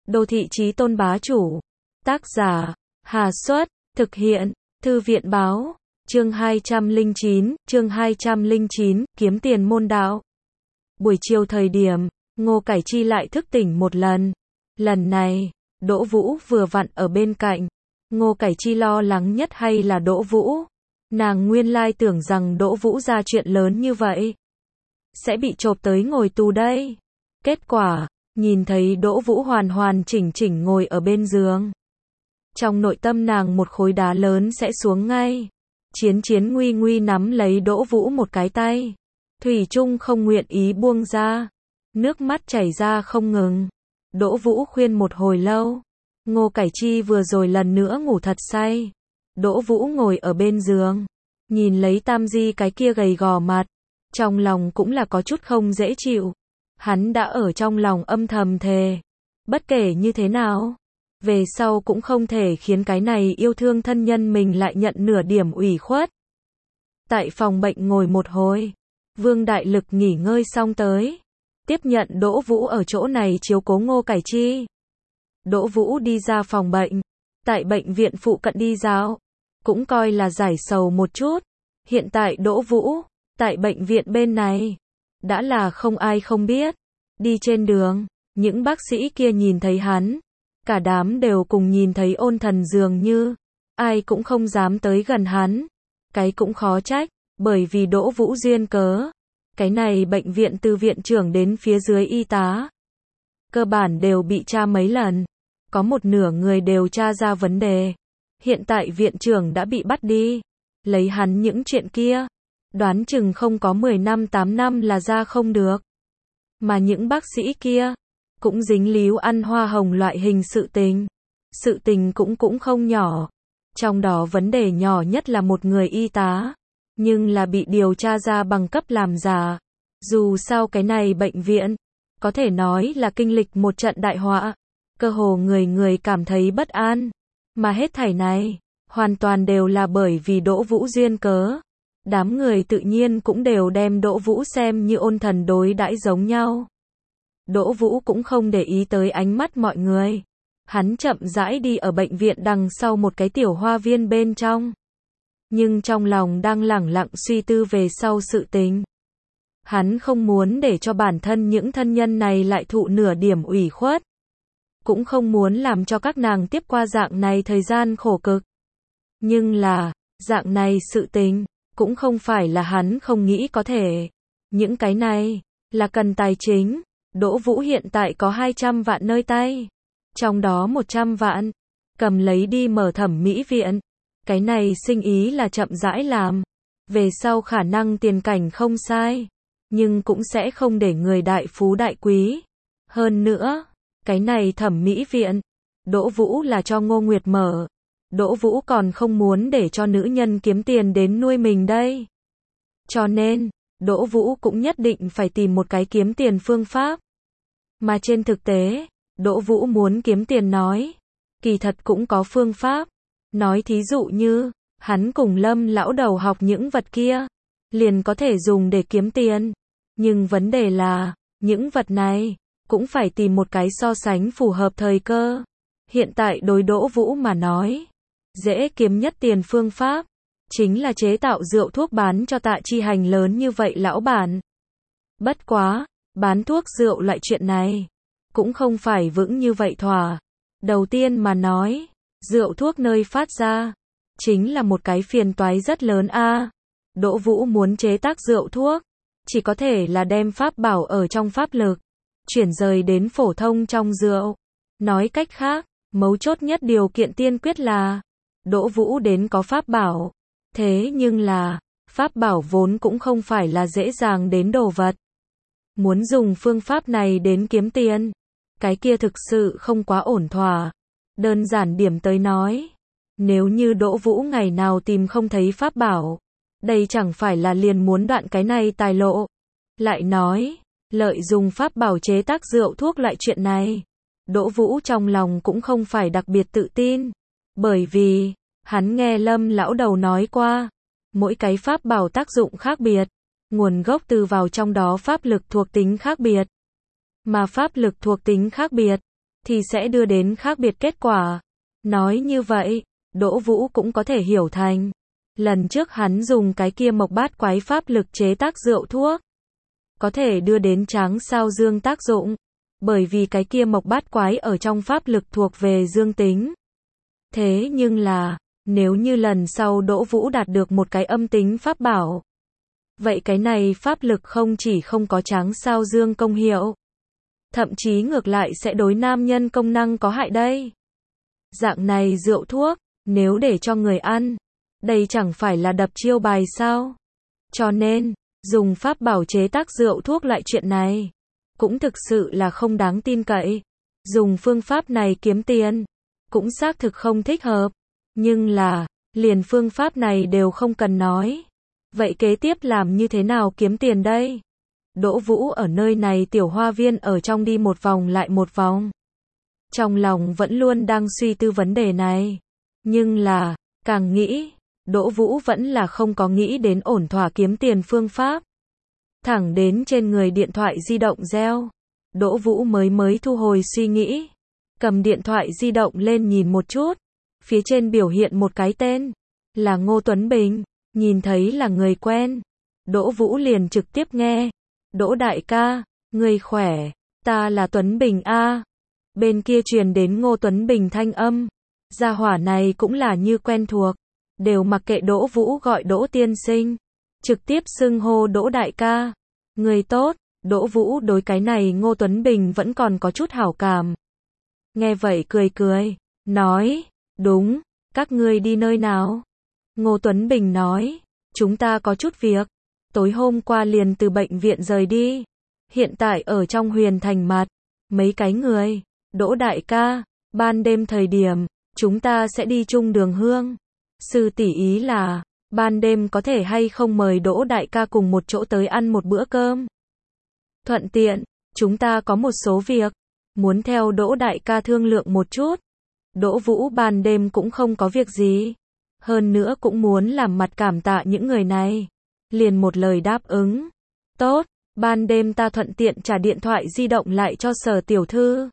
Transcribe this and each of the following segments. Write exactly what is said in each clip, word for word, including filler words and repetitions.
Đô thị chí tôn bá chủ. Tác giả, Hà Xuất, thực hiện, Thư viện báo, chương hai trăm lẻ chín, chương hai trăm lẻ chín, kiếm tiền môn đạo. Buổi chiều thời điểm, Ngô Cải Chi lại thức tỉnh một lần. Lần này, Đỗ Vũ vừa vặn ở bên cạnh. Ngô Cải Chi lo lắng nhất hay là Đỗ Vũ. Nàng nguyên lai tưởng rằng Đỗ Vũ ra chuyện lớn như vậy, sẽ bị chộp tới ngồi tù đây. Kết quả, nhìn thấy Đỗ Vũ hoàn hoàn chỉnh chỉnh ngồi ở bên giường. Trong nội tâm nàng một khối đá lớn sẽ xuống ngay. Chiến Chiến nguy nguy nắm lấy Đỗ Vũ một cái tay. Thủy chung không nguyện ý buông ra. Nước mắt chảy ra không ngừng. Đỗ Vũ khuyên một hồi lâu. Ngô Cải Chi vừa rồi lần nữa ngủ thật say. Đỗ Vũ ngồi ở bên giường, nhìn lấy Tam Di cái kia gầy gò mặt, trong lòng cũng là có chút không dễ chịu. Hắn đã ở trong lòng âm thầm thề, bất kể như thế nào, về sau cũng không thể khiến cái này yêu thương thân nhân mình lại nhận nửa điểm ủy khuất. Tại phòng bệnh ngồi một hồi, Vương Đại Lực nghỉ ngơi xong tới, tiếp nhận Đỗ Vũ ở chỗ này chiếu cố Ngô Cải Chi. Đỗ Vũ đi ra phòng bệnh, tại bệnh viện phụ cận đi dạo, cũng coi là giải sầu một chút. Hiện tại Đỗ Vũ, tại bệnh viện bên này, đã là không ai không biết. Đi trên đường, những bác sĩ kia nhìn thấy hắn, cả đám đều cùng nhìn thấy ôn thần dường như, ai cũng không dám tới gần hắn. Cái cũng khó trách, bởi vì Đỗ Vũ duyên cớ. Cái này bệnh viện từ viện trưởng đến phía dưới y tá, cơ bản đều bị tra mấy lần. Có một nửa người đều tra ra vấn đề. Hiện tại viện trưởng đã bị bắt đi. Lấy hắn những chuyện kia, đoán chừng không có mười năm tám năm là ra không được. Mà những bác sĩ kia, cũng dính líu ăn hoa hồng loại hình sự tình. Sự tình cũng cũng không nhỏ. Trong đó vấn đề nhỏ nhất là một người y tá, nhưng là bị điều tra ra bằng cấp làm giả. Dù sao cái này bệnh viện, có thể nói là kinh lịch một trận đại họa. Cơ hồ người người cảm thấy bất an. Mà hết thảy này, hoàn toàn đều là bởi vì Đỗ Vũ duyên cớ. Đám người tự nhiên cũng đều đem Đỗ Vũ xem như ôn thần đối đãi giống nhau. Đỗ Vũ cũng không để ý tới ánh mắt mọi người. Hắn chậm rãi đi ở bệnh viện đằng sau một cái tiểu hoa viên bên trong. Nhưng trong lòng đang lẳng lặng suy tư về sau sự tình. Hắn không muốn để cho bản thân những thân nhân này lại thụ nửa điểm ủy khuất. Cũng không muốn làm cho các nàng tiếp qua dạng này thời gian khổ cực. Nhưng là, dạng này sự tình, cũng không phải là hắn không nghĩ có thể. Những cái này, là cần tài chính. Đỗ Vũ hiện tại có hai trăm vạn nơi tay. Trong đó một trăm vạn, cầm lấy đi mở thẩm mỹ viện. Cái này sinh ý là chậm rãi làm. Về sau khả năng tiền cảnh không sai. Nhưng cũng sẽ không để người đại phú đại quý. Hơn nữa, cái này thẩm mỹ viện, Đỗ Vũ là cho Ngô Nguyệt mở. Đỗ Vũ còn không muốn để cho nữ nhân kiếm tiền đến nuôi mình đây. Cho nên, Đỗ Vũ cũng nhất định phải tìm một cái kiếm tiền phương pháp. Mà trên thực tế, Đỗ Vũ muốn kiếm tiền nói, kỳ thật cũng có phương pháp. Nói thí dụ như, hắn cùng Lâm lão đầu học những vật kia, liền có thể dùng để kiếm tiền. Nhưng vấn đề là, những vật này, cũng phải tìm một cái so sánh phù hợp thời cơ. Hiện tại đối Đỗ Vũ mà nói, dễ kiếm nhất tiền phương pháp, chính là chế tạo rượu thuốc bán cho Tạ Chi Hành lớn như vậy lão bản. Bất quá, bán thuốc rượu loại chuyện này, cũng không phải vững như vậy thỏa. Đầu tiên mà nói, rượu thuốc nơi phát ra, chính là một cái phiền toái rất lớn a. Đỗ Vũ muốn chế tác rượu thuốc, chỉ có thể là đem pháp bảo ở trong pháp lực, chuyển rời đến phổ thông trong rượu. Nói cách khác, mấu chốt nhất điều kiện tiên quyết là Đỗ Vũ đến có pháp bảo. Thế nhưng là, pháp bảo vốn cũng không phải là dễ dàng đến đồ vật. Muốn dùng phương pháp này đến kiếm tiền, cái kia thực sự không quá ổn thỏa. Đơn giản điểm tới nói, nếu như Đỗ Vũ ngày nào tìm không thấy pháp bảo, đây chẳng phải là liền muốn đoạn cái này tài lộ. Lại nói, lợi dùng pháp bảo chế tác rượu thuốc loại chuyện này, Đỗ Vũ trong lòng cũng không phải đặc biệt tự tin. Bởi vì, hắn nghe Lâm lão đầu nói qua, mỗi cái pháp bảo tác dụng khác biệt, nguồn gốc từ vào trong đó pháp lực thuộc tính khác biệt. Mà pháp lực thuộc tính khác biệt, thì sẽ đưa đến khác biệt kết quả. Nói như vậy, Đỗ Vũ cũng có thể hiểu thành, lần trước hắn dùng cái kia mộc bát quái pháp lực chế tác rượu thuốc, có thể đưa đến tráng sao dương tác dụng, bởi vì cái kia mộc bát quái ở trong pháp lực thuộc về dương tính. Thế nhưng là, nếu như lần sau Đỗ Vũ đạt được một cái âm tính pháp bảo, vậy cái này pháp lực không chỉ không có tráng sao dương công hiệu, thậm chí ngược lại sẽ đối nam nhân công năng có hại đây. Dạng này rượu thuốc, nếu để cho người ăn, đây chẳng phải là đập chiêu bài sao? Cho nên, dùng pháp bảo chế tác rượu thuốc loại chuyện này, cũng thực sự là không đáng tin cậy. Dùng phương pháp này kiếm tiền, cũng xác thực không thích hợp. Nhưng là, liền phương pháp này đều không cần nói. Vậy kế tiếp làm như thế nào kiếm tiền đây? Đỗ Vũ ở nơi này tiểu hoa viên ở trong đi một vòng lại một vòng. Trong lòng vẫn luôn đang suy tư vấn đề này. Nhưng là, càng nghĩ, Đỗ Vũ vẫn là không có nghĩ đến ổn thỏa kiếm tiền phương pháp. Thẳng đến trên người điện thoại di động reo. Đỗ Vũ mới mới thu hồi suy nghĩ. Cầm điện thoại di động lên nhìn một chút. Phía trên biểu hiện một cái tên. Là Ngô Tuấn Bình. Nhìn thấy là người quen. Đỗ Vũ liền trực tiếp nghe. Đỗ đại ca, người khỏe. Ta là Tuấn Bình a. Bên kia truyền đến Ngô Tuấn Bình thanh âm. Gia hỏa này cũng là như quen thuộc. Đều mặc kệ Đỗ Vũ gọi Đỗ tiên sinh. Trực tiếp xưng hô Đỗ đại ca. Người tốt, Đỗ Vũ đối cái này Ngô Tuấn Bình vẫn còn có chút hảo cảm. Nghe vậy cười cười, nói, đúng, các ngươi đi nơi nào? Ngô Tuấn Bình nói, chúng ta có chút việc. Tối hôm qua liền từ bệnh viện rời đi. Hiện tại ở trong Huyền Thành mặt. Mấy cái người, Đỗ đại ca, ban đêm thời điểm, chúng ta sẽ đi chung đường hương. Sư tỷ ý là, ban đêm có thể hay không mời Đỗ đại ca cùng một chỗ tới ăn một bữa cơm. Thuận tiện, chúng ta có một số việc, muốn theo Đỗ đại ca thương lượng một chút. Đỗ Vũ ban đêm cũng không có việc gì. Hơn nữa cũng muốn làm mặt cảm tạ những người này. Liền một lời đáp ứng. Tốt, ban đêm ta thuận tiện trả điện thoại di động lại cho Sở tiểu thư.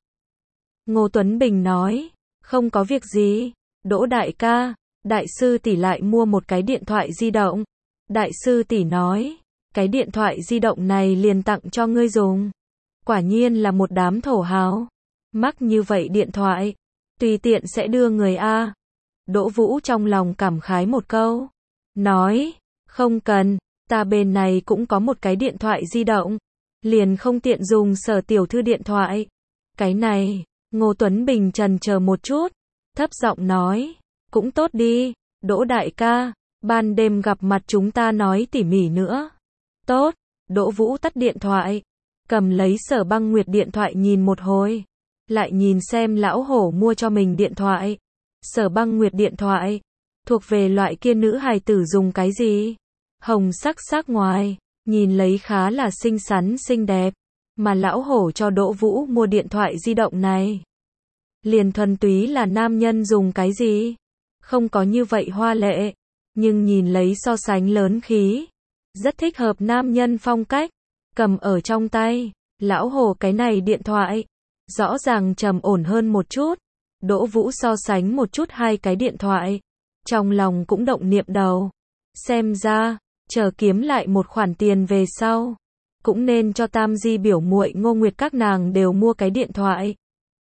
Ngô Tuấn Bình nói, không có việc gì. Đỗ đại ca, đại sư tỷ lại mua một cái điện thoại di động. Đại sư tỷ nói, cái điện thoại di động này liền tặng cho ngươi dùng. Quả nhiên là một đám thổ hào. Mắc như vậy điện thoại, tùy tiện sẽ đưa người a. Đỗ Vũ trong lòng cảm khái một câu. Nói, không cần, ta bên này cũng có một cái điện thoại di động. Liền không tiện dùng Sở tiểu thư điện thoại. Cái này, Ngô Tuấn Bình chần chờ một chút. Thấp giọng nói, cũng tốt đi, Đỗ đại ca, ban đêm gặp mặt chúng ta nói tỉ mỉ nữa. Tốt, Đỗ Vũ tắt điện thoại. Cầm lấy Sở Băng Nguyệt điện thoại nhìn một hồi. Lại nhìn xem lão hổ mua cho mình điện thoại. Sở Băng Nguyệt điện thoại, thuộc về loại kia nữ hài tử dùng cái gì? Hồng sắc sắc ngoài, nhìn lấy khá là xinh xắn xinh đẹp. Mà lão hổ cho Đỗ Vũ mua điện thoại di động này. Liền thuần túy là nam nhân dùng cái gì? Không có như vậy hoa lệ. Nhưng nhìn lấy so sánh lớn khí. Rất thích hợp nam nhân phong cách. Cầm ở trong tay. Lão hổ cái này điện thoại. Rõ ràng trầm ổn hơn một chút. Đỗ Vũ so sánh một chút hai cái điện thoại. Trong lòng cũng động niệm đầu. Xem ra, chờ kiếm lại một khoản tiền về sau. Cũng nên cho Tam Di biểu muội Ngô Nguyệt các nàng đều mua cái điện thoại.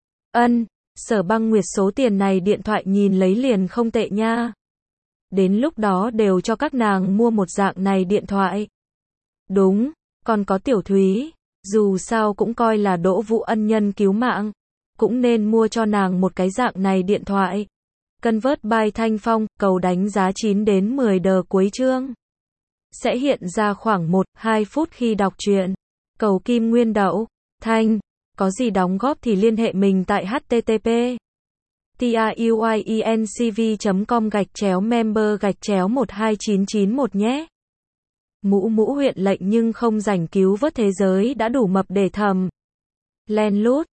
Ân, Sở Băng Nguyệt số tiền này điện thoại nhìn lấy liền không tệ nha. Đến lúc đó đều cho các nàng mua một dạng này điện thoại. Đúng, còn có Tiểu Thúy, dù sao cũng coi là Đỗ Vũ ân nhân cứu mạng. Cũng nên mua cho nàng một cái dạng này điện thoại. Convert by Thanh Phong, cầu đánh giá chín đến mười đờ cuối chương. Sẽ hiện ra khoảng một đến hai phút khi đọc truyện. Cầu Kim Nguyên Đậu, Thanh, có gì đóng góp thì liên hệ mình tại http truyencv chấm com gạch chéo member gạch chéo một hai chín chín một nhé. Mũ mũ huyện lệnh nhưng không rảnh cứu vớt thế giới đã đủ mập để thầm. Len lút.